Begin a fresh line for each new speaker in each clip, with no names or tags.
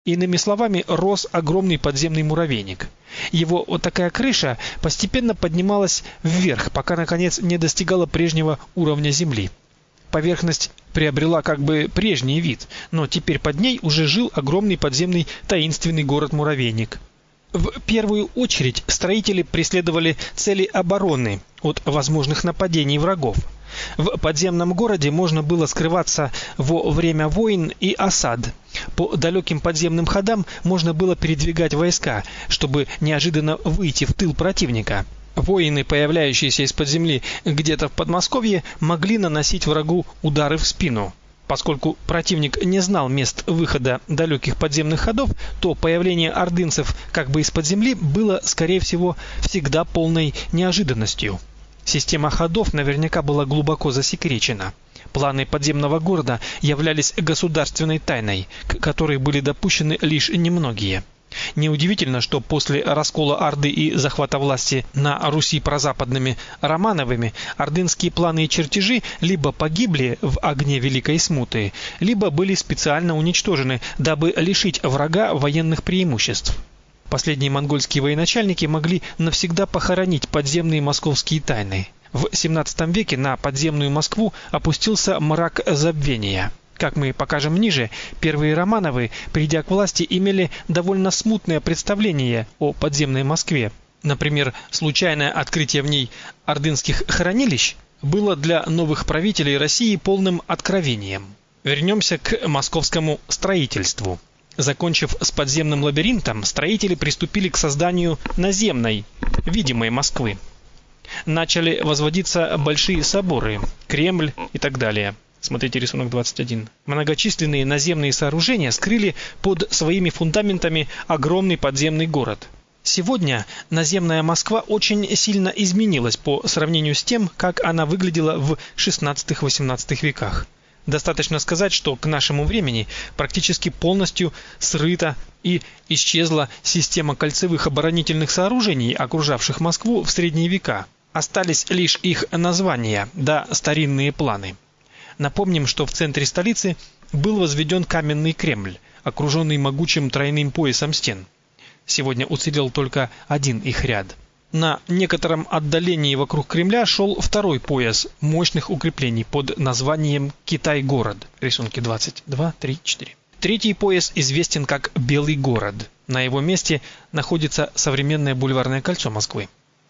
Иными словами, рос огромный подземный муравейник. Его вот такая крыша постепенно поднималась вверх, пока наконец не достигала прежнего уровня земли. Поверхность приобрела как бы прежний вид, но теперь под ней уже жил огромный подземный таинственный город-муравейник. В первую очередь строители преследовали цели обороны от возможных нападений врагов. В подземном городе можно было скрываться во время войн и осад. По далеким подземным ходам можно было передвигать войска, чтобы неожиданно выйти в тыл противника. Воины, появляющиеся из-под земли где-то в Подмосковье, могли наносить врагу удары в спину. Поскольку противник не знал мест выхода далеких подземных ходов, то появление ордынцев как бы из-под земли было, скорее всего, всегда полной неожиданностью. Система ходов наверняка была глубоко засекречена. Планы подземного города являлись государственной тайной, к которой были допущены лишь немногие. Неудивительно, что после раскола Орды и захвата власти на Руси прозападными Романовыми ордынские планы и чертежи либо погибли в огне Великой Смуты, либо были специально уничтожены, дабы лишить врага военных преимуществ. Последние монгольские военачальники могли навсегда похоронить подземные московские тайны. В XVII веке на подземную Москву опустился мрак забвения. Как мы покажем ниже, первые Романовы, придя к власти, имели довольно смутное представление о подземной Москве. Например, случайное открытие в ней ордынских хранилищ было для новых правителей России полным откровением. Вернемся к московскому строительству. Закончив с подземным лабиринтом, строители приступили к созданию наземной, видимой Москвы. Начали возводиться большие соборы, Кремль и так далее. Смотрите рисунок 21. Многочисленные наземные сооружения скрыли под своими фундаментами огромный подземный город. Сегодня наземная Москва очень сильно изменилась по сравнению с тем, как она выглядела в XVI-XVIII веках. Достаточно сказать, что к нашему времени практически полностью срыта и исчезла система кольцевых оборонительных сооружений, окружавших Москву в средние века. Остались лишь их названия, да старинные планы. Напомним, что в центре столицы был возведен каменный Кремль, окруженный могучим тройным поясом стен. Сегодня уцелел только один их ряд. На некотором отдалении вокруг Кремля шел второй пояс мощных укреплений под названием Китай-город. Рисунки 22, 3, 4. Третий пояс известен как Белый город. На его месте находится современное бульварное кольцо Москвы.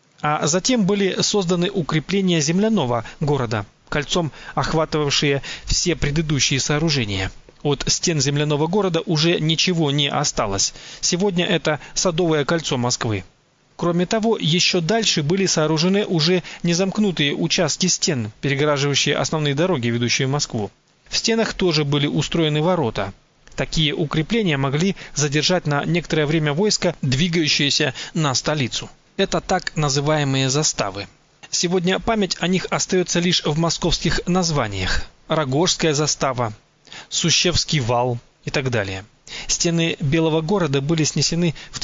А затем были созданы укрепления земляного города, кольцом охватывавшие все предыдущие сооружения. От стен земляного города уже ничего не осталось. Сегодня это Садовое кольцо Москвы. Кроме того, еще дальше были сооружены уже незамкнутые участки стен, перегораживающие основные дороги, ведущие в Москву. В стенах тоже были устроены ворота. Такие укрепления могли задержать на некоторое время войско, двигающееся на столицу. Это так называемые заставы. Сегодня память о них остается лишь в московских названиях: Рогожская застава, Сущевский вал и так далее. Стены Белого города были снесены в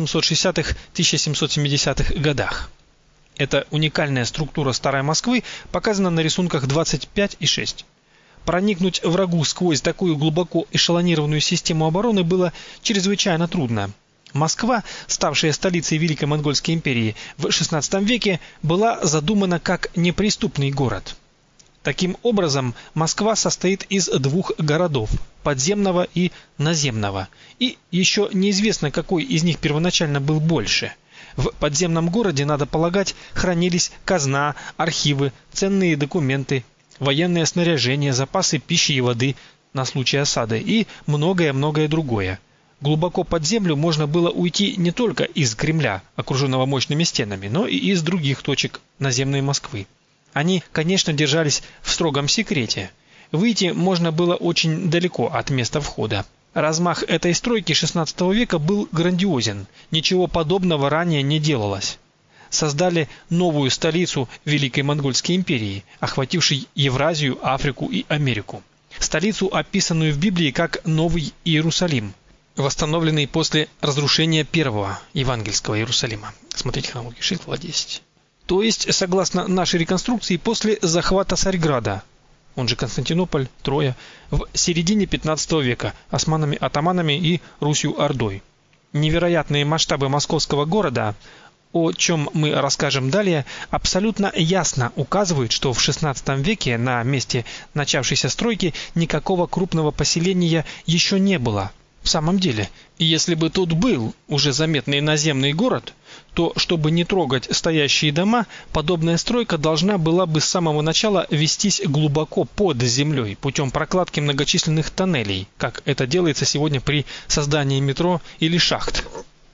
1760-1770-х годах. Эта уникальная структура старой Москвы показана на рисунках 25 и 6. Проникнуть врагу сквозь такую глубоко эшелонированную систему обороны было чрезвычайно трудно. Москва, ставшая столицей Великой Монгольской империи в XVI веке, была задумана как неприступный город. Таким образом, Москва состоит из двух городов – подземного и наземного. И еще неизвестно, какой из них первоначально был больше. В подземном городе, надо полагать, хранились казна, архивы, ценные документы, военное снаряжение, запасы пищи и воды на случай осады и многое-многое другое. Глубоко под землю можно было уйти не только из Кремля, окруженного мощными стенами, но и из других точек наземной Москвы. Они, конечно, держались в строгом секрете. Выйти можно было очень далеко от места входа. Размах этой стройки XVI века был грандиозен. Ничего подобного ранее не делалось. Создали новую столицу Великой Монгольской империи, охватившей Евразию, Африку и Америку. Столицу, описанную в Библии как Новый Иерусалим, восстановленный после разрушения первого евангельского Иерусалима. Смотрите хронологию Шилкова 10. То есть, согласно нашей реконструкции, после захвата Царьграда. он же Константинополь, Троя, в середине 15 века османами-атаманами и Русью-Ордой. Невероятные масштабы московского города, о чем мы расскажем далее, абсолютно ясно указывают, что в XVI веке на месте начавшейся стройки никакого крупного поселения еще не было. В самом деле, если бы тут был уже заметный наземный город, то, чтобы не трогать стоящие дома, подобная стройка должна была бы с самого начала вестись глубоко под землей путем прокладки многочисленных тоннелей, как это делается сегодня при создании метро или шахт.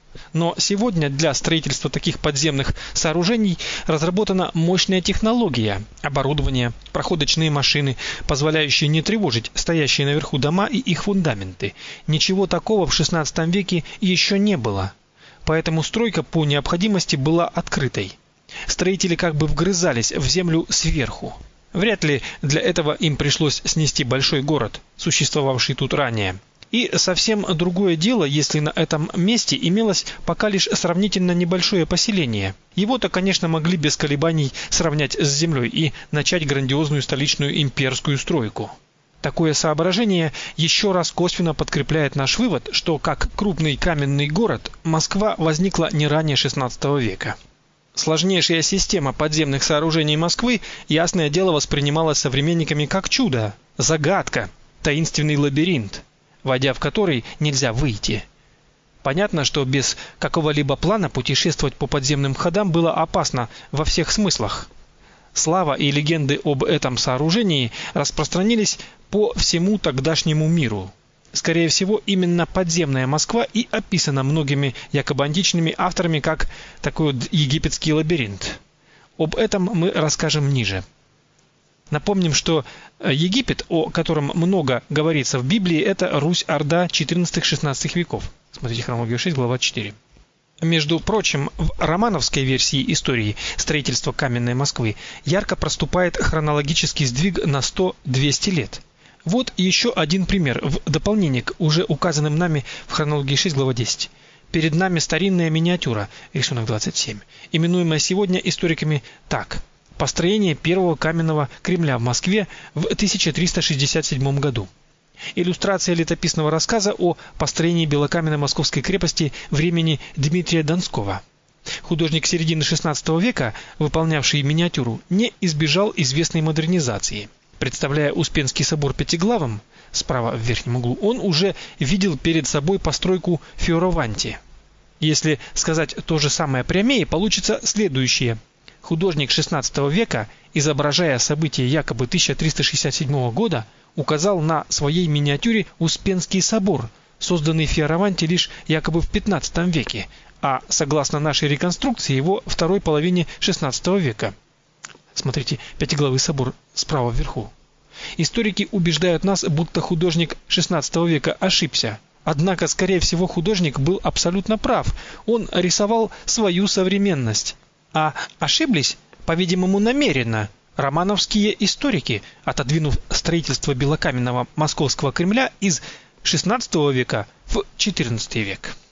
Но сегодня для строительства таких подземных сооружений разработана мощная технология, оборудование, проходочные машины, позволяющие не тревожить стоящие наверху дома и их фундаменты. Ничего такого в XVI веке еще не было. Поэтому стройка по необходимости была открытой. Строители как бы вгрызались в землю сверху. Вряд ли для этого им пришлось снести большой город, существовавший тут ранее. И совсем другое дело, если на этом месте имелось пока лишь сравнительно небольшое поселение. Его-то, конечно, могли без колебаний сравнять с землей и начать грандиозную столичную имперскую стройку. Такое соображение еще раз косвенно подкрепляет наш вывод, что как крупный каменный город Москва возникла не ранее XVI века. Сложнейшая система подземных сооружений Москвы, ясное дело, воспринималась современниками как чудо, загадка, таинственный лабиринт, войдя в который нельзя выйти. Понятно, что без какого-либо плана путешествовать по подземным ходам было опасно во всех смыслах. Слава и легенды об этом сооружении распространились по всему тогдашнему миру. Скорее всего, именно подземная Москва и описана многими якобы античными авторами как такой вот египетский лабиринт. Об этом мы расскажем ниже. Напомним, что Египет, о котором много говорится в Библии, это Русь-Орда XIV-XVI веков. Смотрите Хронологию 6, глава 4. Между прочим, в романовской версии истории строительства каменной Москвы ярко проступает хронологический сдвиг на 100-200 лет. Вот еще один пример в дополнение к уже указанным нами в Хронологии 6, глава 10. Перед нами старинная миниатюра, рисунок 27, именуемая сегодня историками так: построение первого каменного Кремля в Москве в 1367 году. Иллюстрация летописного рассказа о построении белокаменной московской крепости времени Дмитрия Донского. Художник середины XVI века, выполнявший миниатюру, не избежал известной модернизации. Представляя Успенский собор пятиглавым, справа в верхнем углу, он уже видел перед собой постройку Фиораванти. Если сказать то же самое прямее, получится следующее. Художник XVI века, изображая события якобы 1367 года, указал на своей миниатюре Успенский собор, созданный Фиораванти лишь якобы в XV веке, а согласно нашей реконструкции его второй половине XVI века. Смотрите, пятиглавый собор справа вверху. Историки убеждают нас, будто художник XVI века ошибся. Однако, скорее всего, художник был абсолютно прав. Он рисовал свою современность. А ошиблись, по-видимому, намеренно романовские историки, отодвинув строительство белокаменного московского Кремля из XVI века в XIV век.